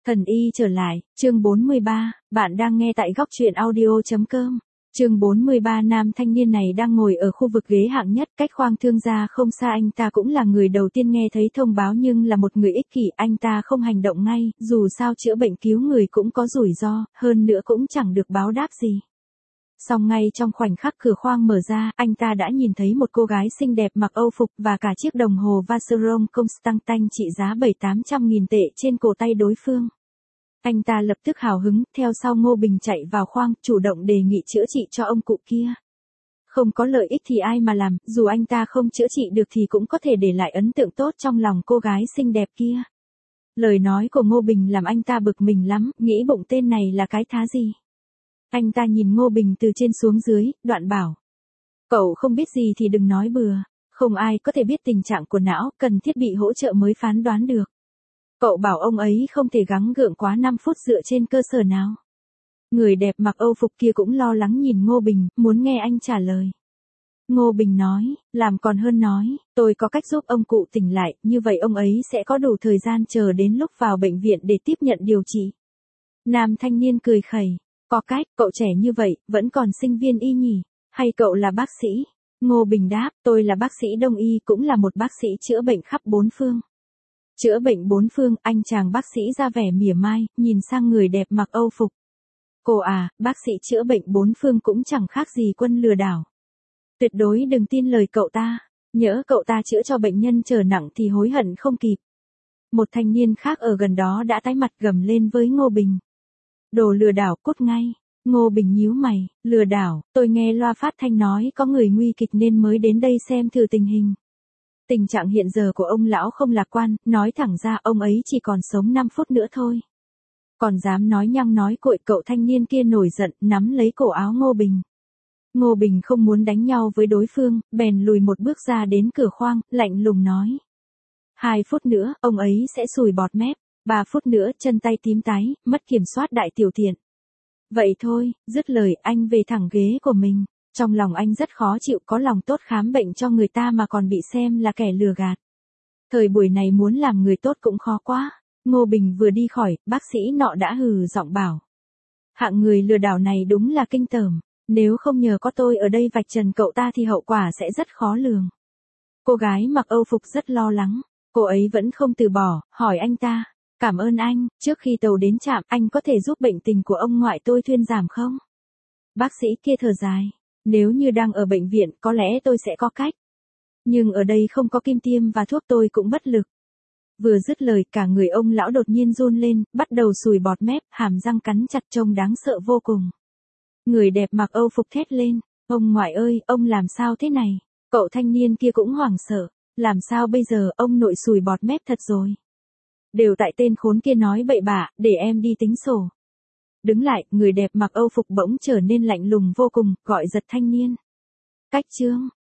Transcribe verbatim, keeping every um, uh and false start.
Thần y trở lại, chương bốn mươi ba, bạn đang nghe tại góc truyện audio.com. Chương bốn mươi ba nam thanh niên này đang ngồi ở khu vực ghế hạng nhất, cách khoang thương gia không xa. Anh ta cũng là người đầu tiên nghe thấy thông báo nhưng là một người ích kỷ, anh ta không hành động ngay, dù sao chữa bệnh cứu người cũng có rủi ro, hơn nữa cũng chẳng được báo đáp gì. Song ngay trong khoảnh khắc cửa khoang mở ra, anh ta đã nhìn thấy một cô gái xinh đẹp mặc Âu phục và cả chiếc đồng hồ Vacheron Constantin trị giá bảy tám trăm nghìn tệ trên cổ tay đối phương. Anh ta lập tức hào hứng, theo sau Ngô Bình chạy vào khoang, chủ động đề nghị chữa trị cho ông cụ kia. Không có lợi ích thì ai mà làm, dù anh ta không chữa trị được thì cũng có thể để lại ấn tượng tốt trong lòng cô gái xinh đẹp kia. Lời nói của Ngô Bình làm anh ta bực mình lắm, nghĩ bụng tên này là cái thá gì. Anh ta nhìn Ngô Bình từ trên xuống dưới, đoạn bảo. Cậu không biết gì thì đừng nói bừa, không ai có thể biết tình trạng của não, cần thiết bị hỗ trợ mới phán đoán được. Cậu bảo ông ấy không thể gắng gượng quá năm phút dựa trên cơ sở nào? Người đẹp mặc Âu phục kia cũng lo lắng nhìn Ngô Bình, muốn nghe anh trả lời. Ngô Bình nói, làm còn hơn nói, tôi có cách giúp ông cụ tỉnh lại, như vậy ông ấy sẽ có đủ thời gian chờ đến lúc vào bệnh viện để tiếp nhận điều trị. Nam thanh niên cười khẩy, có cách, cậu trẻ như vậy, vẫn còn sinh viên y nhỉ, hay cậu là bác sĩ? Ngô Bình đáp, tôi là bác sĩ đông y, cũng là một bác sĩ chữa bệnh khắp bốn phương. Chữa bệnh bốn phương, anh chàng bác sĩ ra vẻ mỉa mai, nhìn sang người đẹp mặc Âu phục. Cô à, bác sĩ chữa bệnh bốn phương cũng chẳng khác gì quân lừa đảo. Tuyệt đối đừng tin lời cậu ta, nhỡ cậu ta chữa cho bệnh nhân trở nặng thì hối hận không kịp. Một thanh niên khác ở gần đó đã tái mặt gầm lên với Ngô Bình. Đồ lừa đảo, cút ngay. Ngô Bình nhíu mày, lừa đảo, tôi nghe loa phát thanh nói có người nguy kịch nên mới đến đây xem thử tình hình. Tình trạng hiện giờ của ông lão không lạc quan, nói thẳng ra ông ấy chỉ còn sống năm phút nữa thôi. Còn dám nói nhăng nói cuội, cậu thanh niên kia nổi giận, nắm lấy cổ áo Ngô Bình. Ngô Bình không muốn đánh nhau với đối phương, bèn lùi một bước ra đến cửa khoang, lạnh lùng nói. Hai phút nữa, ông ấy sẽ sùi bọt mép, ba phút nữa, chân tay tím tái, mất kiểm soát đại tiểu tiện. Vậy thôi, dứt lời anh về thẳng ghế của mình. Trong lòng anh rất khó chịu, có lòng tốt khám bệnh cho người ta mà còn bị xem là kẻ lừa gạt. Thời buổi này muốn làm người tốt cũng khó quá. Ngô Bình vừa đi khỏi, bác sĩ nọ đã hừ giọng bảo. Hạng người lừa đảo này đúng là kinh tởm. Nếu không nhờ có tôi ở đây vạch trần cậu ta thì hậu quả sẽ rất khó lường. Cô gái mặc Âu phục rất lo lắng. Cô ấy vẫn không từ bỏ, hỏi anh ta. Cảm ơn anh, trước khi tàu đến trạm, anh có thể giúp bệnh tình của ông ngoại tôi thuyên giảm không? Bác sĩ kia thở dài. Nếu như đang ở bệnh viện, có lẽ tôi sẽ có cách. Nhưng ở đây không có kim tiêm và thuốc, tôi cũng bất lực. Vừa dứt lời, cả người ông lão đột nhiên run lên, bắt đầu sùi bọt mép, hàm răng cắn chặt trông đáng sợ vô cùng. Người đẹp mặc Âu phục thét lên, ông ngoại ơi, ông làm sao thế này? Cậu thanh niên kia cũng hoảng sợ, làm sao bây giờ, ông nội sùi bọt mép thật rồi. Đều tại tên khốn kia nói bậy bạ, để em đi tính sổ. Đứng lại, người đẹp mặc Âu phục bỗng trở nên lạnh lùng vô cùng, gọi giật thanh niên. Cách chương,